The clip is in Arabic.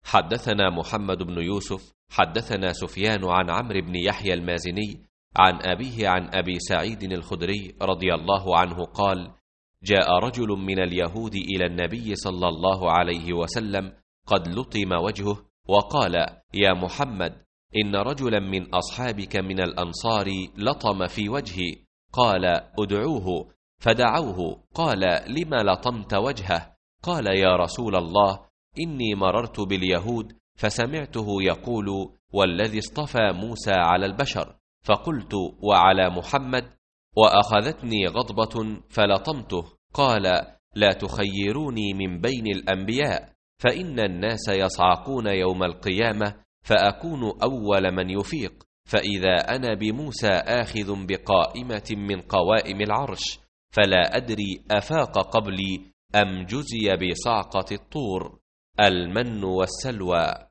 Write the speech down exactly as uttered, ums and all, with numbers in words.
حدثنا محمد بن يوسف حدثنا سفيان عن عمرو بن يحيى المازني عن أبيه عن أبي سعيد الخدري رضي الله عنه قال: جاء رجل من اليهود إلى النبي صلى الله عليه وسلم قد لطم وجهه، وقال: يا محمد، إن رجلا من أصحابك من الأنصار لطم في وجهي. قال: ادعوه. فدعوه. قال: لم لطمت وجهه؟ قال: يا رسول الله، إني مررت باليهود فسمعته يقول: والذي اصطفى موسى على البشر، فقلت: وعلى محمد؟ وأخذتني غضبة فلطمته. قال: لا تخيروني من بين الأنبياء، فإن الناس يصعقون يوم القيامة فأكون أول من يفيق، فإذا أنا بموسى آخذ بقائمة من قوائم العرش، فلا أدري أفاق قبلي أم جزي بصعقة الطور. المن والسلوى.